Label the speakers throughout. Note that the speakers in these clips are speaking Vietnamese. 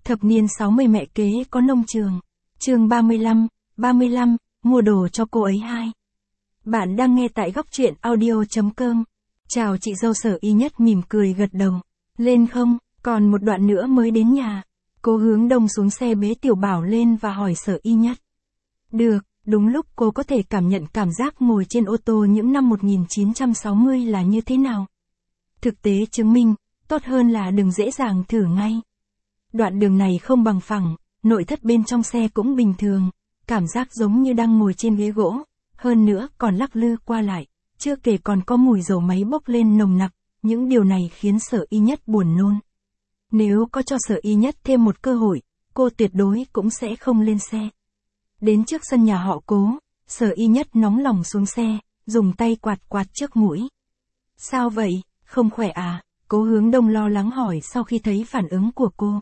Speaker 1: Thập niên 60 mẹ kế có nông trường. Chương 35, mua đồ cho cô ấy 2. Bạn đang nghe tại góc truyện audio.com. Chào chị dâu. Sở Y Nhất mỉm cười gật đầu. Lên không, còn một đoạn nữa mới đến nhà. Cô Hướng Đông xuống xe bế Tiểu Bảo lên và hỏi Sở Y Nhất. Được, đúng lúc cô có thể cảm nhận cảm giác ngồi trên ô tô những năm 1960 là như thế nào. Thực tế chứng minh, tốt hơn là đừng dễ dàng thử ngay. Đoạn đường này không bằng phẳng, nội thất bên trong xe cũng bình thường, cảm giác giống như đang ngồi trên ghế gỗ, hơn nữa còn lắc lư qua lại, chưa kể còn có mùi dầu máy bốc lên nồng nặc, những điều này khiến Sở Y Nhất buồn nôn. Nếu có cho Sở Y Nhất thêm một cơ hội, cô tuyệt đối cũng sẽ không lên xe. Đến trước sân nhà họ Cố, Sở Y Nhất nóng lòng xuống xe, dùng tay quạt trước mũi. Sao vậy, không khỏe à? Cố Hướng Đông lo lắng hỏi sau khi thấy phản ứng của cô.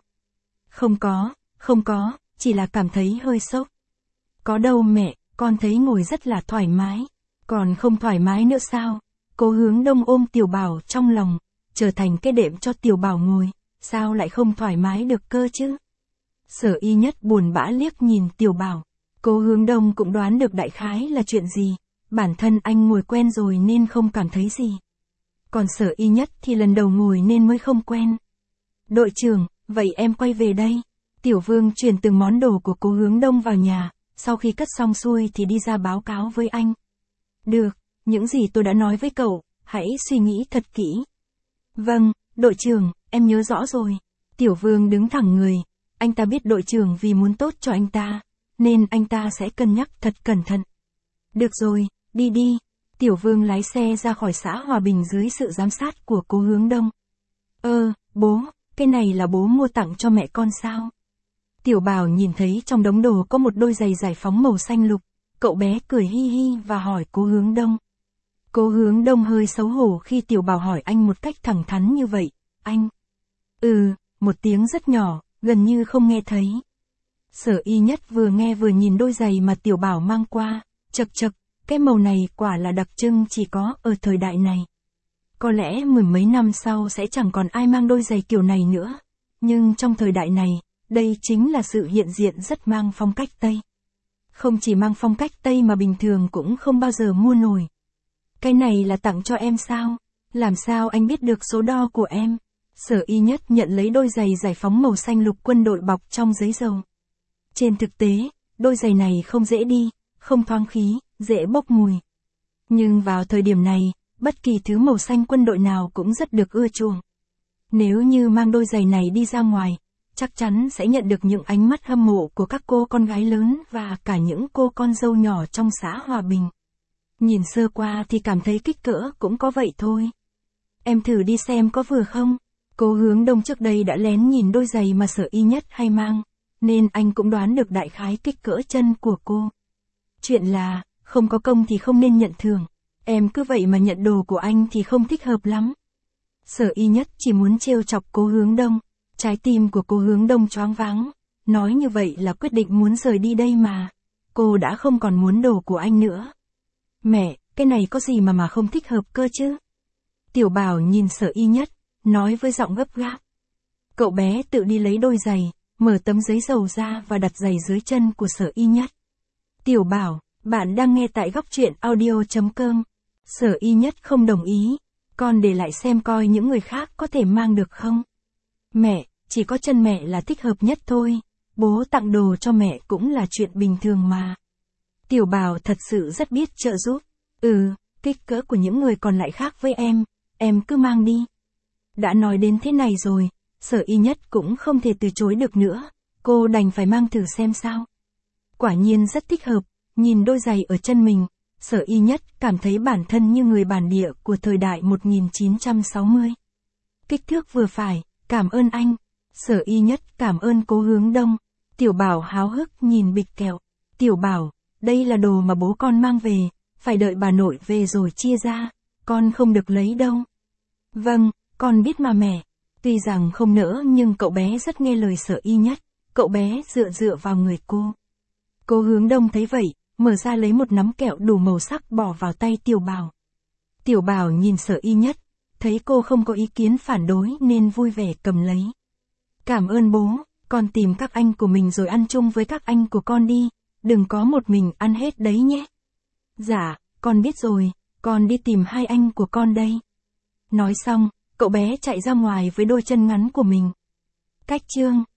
Speaker 1: Không có, chỉ là cảm thấy hơi sốc. Có đâu mẹ, con thấy ngồi rất là thoải mái. Còn không thoải mái nữa sao? Cố Hướng Đông ôm Tiểu Bảo trong lòng, trở thành cái đệm cho Tiểu Bảo ngồi, sao lại không thoải mái được cơ chứ? Sở Y Nhất buồn bã liếc nhìn Tiểu Bảo. Cố Hướng Đông cũng đoán được đại khái là chuyện gì, bản thân anh ngồi quen rồi nên không cảm thấy gì. Còn Sở Y Nhất thì lần đầu ngồi nên mới không quen. Đội trưởng, vậy em quay về đây. Tiểu Vương chuyển từng món đồ của Cố Hướng Đông vào nhà, sau khi cất xong xuôi thì đi ra báo cáo với anh. Được, những gì tôi đã nói với cậu, hãy suy nghĩ thật kỹ. Vâng, đội trưởng, em nhớ rõ rồi. Tiểu Vương đứng thẳng người, anh ta biết đội trưởng vì muốn tốt cho anh ta, nên anh ta sẽ cân nhắc thật cẩn thận. Được rồi, đi. Tiểu Vương lái xe ra khỏi xã Hòa Bình dưới sự giám sát của Cố Hướng Đông. Bố, cái này là bố mua tặng cho mẹ con sao? Tiểu Bảo nhìn thấy trong đống đồ có một đôi giày giải phóng màu xanh lục, cậu bé cười hi hi và hỏi Cố Hướng Đông. Cố Hướng Đông hơi xấu hổ khi Tiểu Bảo hỏi anh một cách thẳng thắn như vậy. Anh. Một tiếng rất nhỏ, gần như không nghe thấy. Sở Y Nhất vừa nghe vừa nhìn đôi giày mà Tiểu Bảo mang qua, chậc, cái màu này quả là đặc trưng chỉ có ở thời đại này. Có lẽ mười mấy năm sau sẽ chẳng còn ai mang đôi giày kiểu này nữa, nhưng trong thời đại này, đây chính là sự hiện diện rất mang phong cách Tây. Không chỉ mang phong cách Tây mà bình thường cũng không bao giờ mua nổi. Cái này là tặng cho em sao? Làm sao anh biết được số đo của em? Sở Y Nhất nhận lấy đôi giày giải phóng màu xanh lục quân đội bọc trong giấy dầu. Trên thực tế, đôi giày này không dễ đi, không thoáng khí, dễ bốc mùi. Nhưng vào thời điểm này, bất kỳ thứ màu xanh quân đội nào cũng rất được ưa chuộng. Nếu như mang đôi giày này đi ra ngoài, chắc chắn sẽ nhận được những ánh mắt hâm mộ của các cô con gái lớn và cả những cô con dâu nhỏ trong xã Hòa Bình. Nhìn sơ qua thì cảm thấy kích cỡ cũng có vậy thôi. Em thử đi xem có vừa không? Cố Hướng Đông trước đây đã lén nhìn đôi giày mà Sở Y Nhất hay mang, nên anh cũng đoán được đại khái kích cỡ chân của cô. Chuyện là, không có công thì không nên nhận thưởng. Em cứ vậy mà nhận đồ của anh thì không thích hợp lắm. Sở Y Nhất chỉ muốn trêu chọc Cố Hướng Đông. Trái tim của Cố Hướng Đông choáng váng. Nói như vậy là quyết định muốn rời đi đây mà. Cô đã không còn muốn đồ của anh nữa. Mẹ, cái này có gì mà không thích hợp cơ chứ? Tiểu Bảo nhìn Sở Y Nhất, nói với giọng gấp gáp. Cậu bé tự đi lấy đôi giày, mở tấm giấy dầu ra và đặt giày dưới chân của Sở Y Nhất. Tiểu Bảo, bạn đang nghe tại góc truyện audio.com. Sở Y Nhất không đồng ý. Con để lại xem coi những người khác có thể mang được không? Mẹ, chỉ có chân mẹ là thích hợp nhất thôi. Bố tặng đồ cho mẹ cũng là chuyện bình thường mà. Tiểu Bảo thật sự rất biết trợ giúp. Kích cỡ của những người còn lại khác với em cứ mang đi. Đã nói đến thế này rồi, Sở Y Nhất cũng không thể từ chối được nữa. Cô đành phải mang thử xem sao. Quả nhiên rất thích hợp, nhìn đôi giày ở chân mình, Sở Y Nhất cảm thấy bản thân như người bản địa của thời đại 1960. Kích thước vừa phải, cảm ơn anh. Sở Y Nhất cảm ơn Cố Hướng Đông. Tiểu Bảo háo hức nhìn bịch kẹo. Tiểu Bảo, đây là đồ mà bố con mang về, phải đợi bà nội về rồi chia ra, con không được lấy đâu. Vâng, con biết mà mẹ. Tuy rằng không nỡ nhưng cậu bé rất nghe lời Sở Y Nhất, cậu bé dựa vào người cô. Cố Hướng Đông thấy vậy, mở ra lấy một nắm kẹo đủ màu sắc bỏ vào tay Tiểu Bảo. Tiểu Bảo nhìn Sở Y Nhất, thấy cô không có ý kiến phản đối nên vui vẻ cầm lấy. Cảm ơn bố, Con tìm các anh của mình rồi ăn chung với các anh của con đi, đừng có một mình ăn hết đấy nhé. Dạ, con biết rồi, con đi tìm hai anh của con đây. Nói xong, cậu bé chạy ra ngoài với đôi chân ngắn của mình. Cách chương